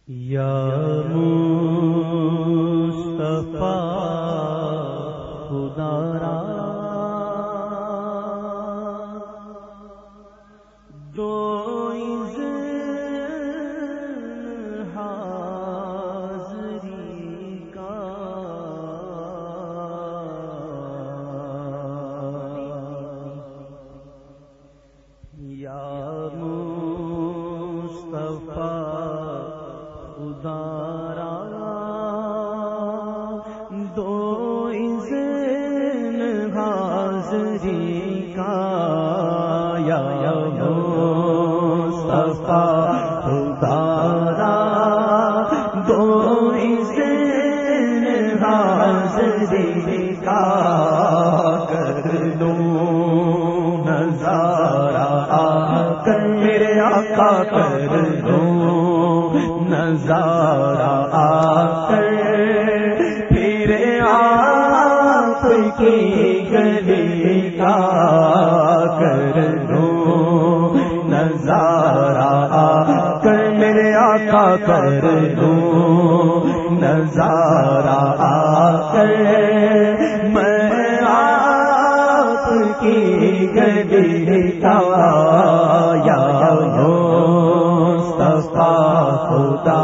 یا مصطفیٰ خدا را دو اذن حاضری کا یا مصطفیٰ خدا دو اذن حاضری کا یا مصطفیٰ خدا دو اذن حاضری کا کر لوں نظارہ کر میرے آقا کر لوں نظارہ آ کر پھر آپ کی گلی کا کر لوں نظارہ آ کر میرے آقا کر لوں نظارہ آ کر میں آپ کی گلی کا یا مصطفیٰ خدا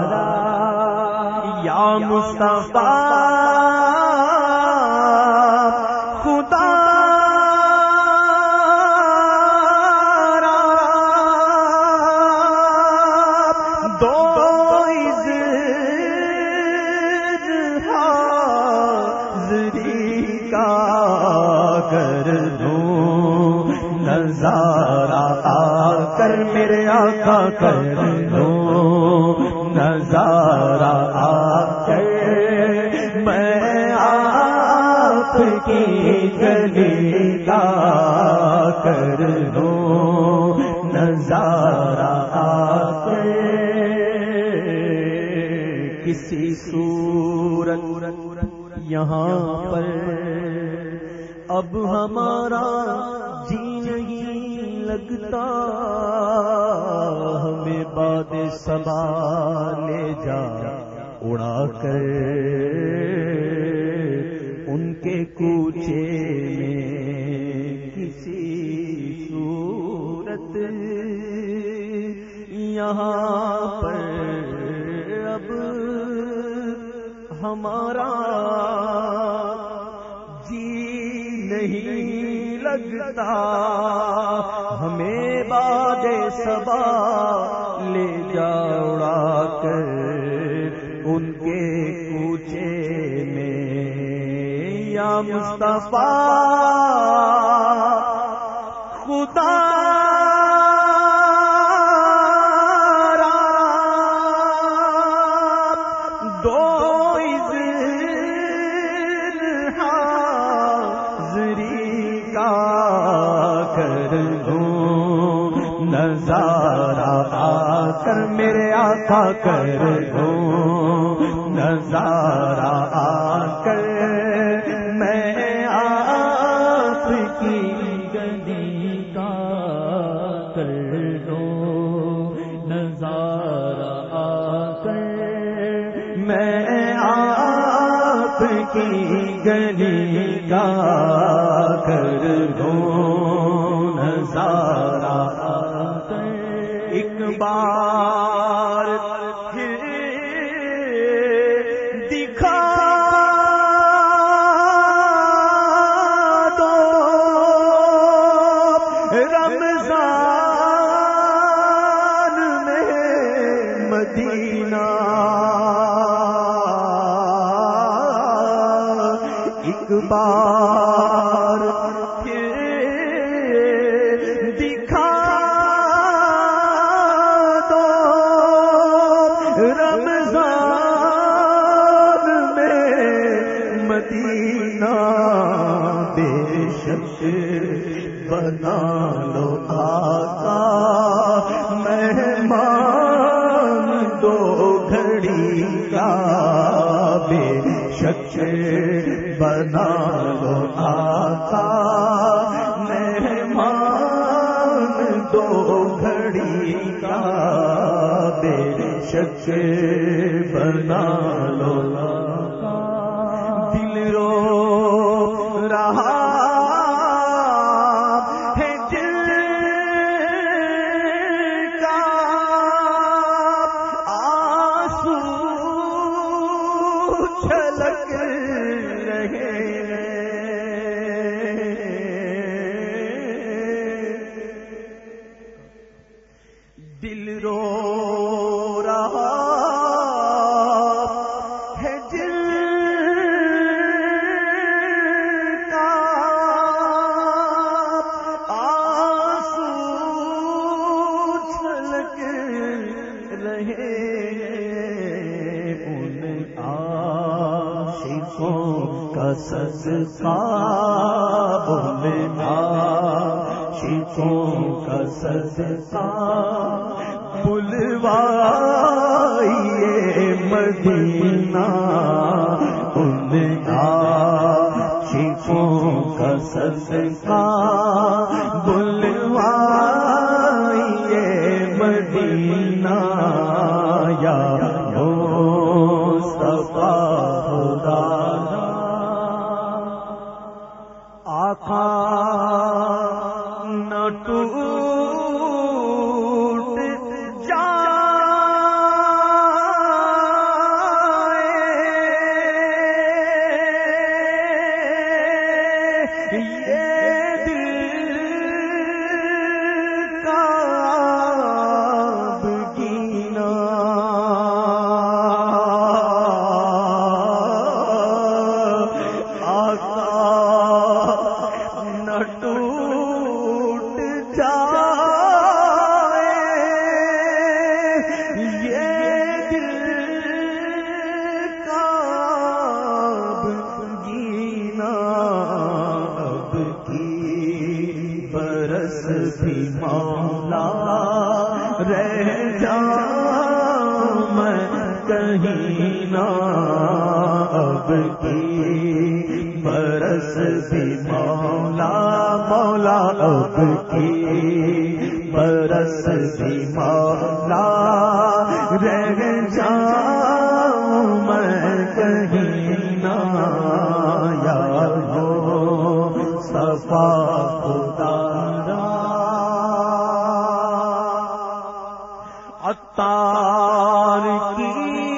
یا مصطفیٰ خدا دو اذن حاضری کا کر دوں نظارہ آ کر میرے آقا کر لوں نظارہ آ کر میں آپ کی گلی کا کر لوں نظارہ آ کر کسی صورت یہاں پر اب ہمارا جی نہیں لگتا ہمیں باد صبا لے جا اڑا کر ان کے کوچے میں کسی صورت یہاں پر اب ہمارا جی نہیں لگتا ہمیں باد صبا لے جا اڑا کر ان کے کوچے میں یا مصطفیٰ خدا دو کر لوں نظارہ آ کر میرے آقا کر لوں نظارہ آ کر میں آپ کی گلی کا کر لوں نظارہ آ کر میں آپ کی گلی کا کر لوں نظارہ آ کر ایک بار پھر دکھا دو رمضان میں مدینہ ایک بار پھر دکھا دو رمضان میں مدینہ بے شک بنا لو آقا مہمان دو گھڑی کا بے شک بنا لو آقا مہمان دو گھڑی کا بے شک بنا لو دل رو رہا ہے دل کا آنسو چھلک رہے دل رو رہا ہے دل کا آنسو چھلک رہے ان عاشقوں کا صدقہ ان عاشقوں کا صدقہ بلوائیے مدینہ ان عاشقوں کا صدقہ بلوائیے مدینہ یا مصطفیٰ خدا آقا نہ ٹوٹ جائے یہ دل کا بگینا آقا نہ ٹوٹ جائے یہ دل کا بگینا اب کی برس بھی مولا رہ جاؤں میں کہیں نہ اب کی برس بھی مولا مولا اب کی برس بھی مولا رہ جاؤں میں کہیں نہ یا مصطفیٰ خدا عطار کی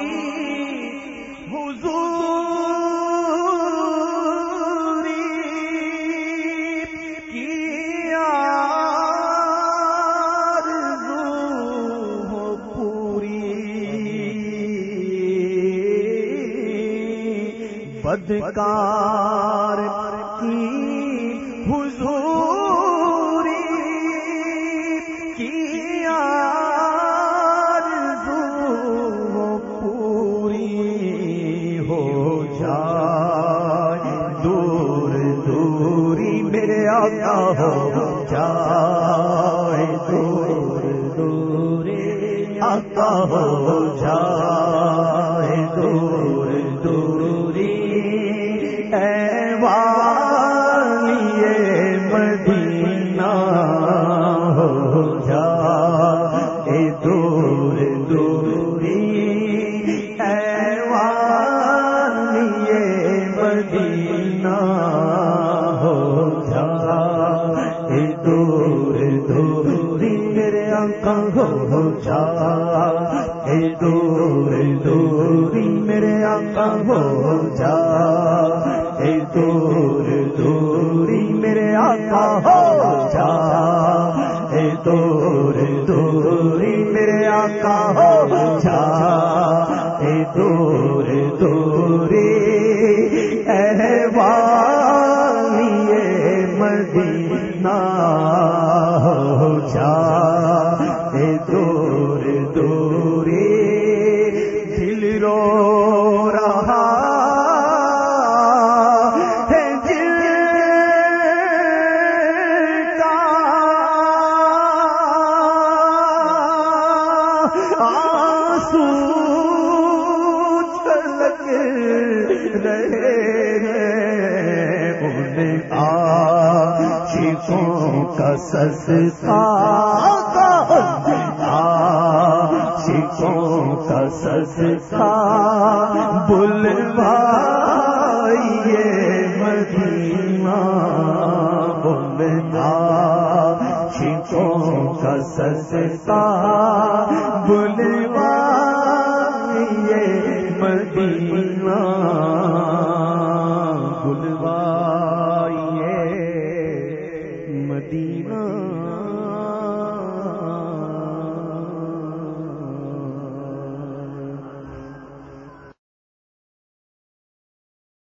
بدکار کی حضوری کی آرزو پوری ہو جائے دور دوری میرے آقا ہو جائے دور دوری آقا ہو جائے دور دوری والیے مدینہ ہو جائے دور دوری والیے مدینہ ہو جائے دور دوری میرے آقا ہو جائے دور دوری میرے آقا ہو جائے دور دوری میرے آقا ہو جائے دور دوری میرے آقا ہو جائے دور دوری والیے مدینہ ہو جائے دور دوری دل رو رہا ہے دل کا آنسو چھلک رہے ان عاشقوں کا صدقہ عاشقوں کا صدقہ بلوائیے مدینہ، عاشقوں کا صدقہ بلوائیے مدینہ،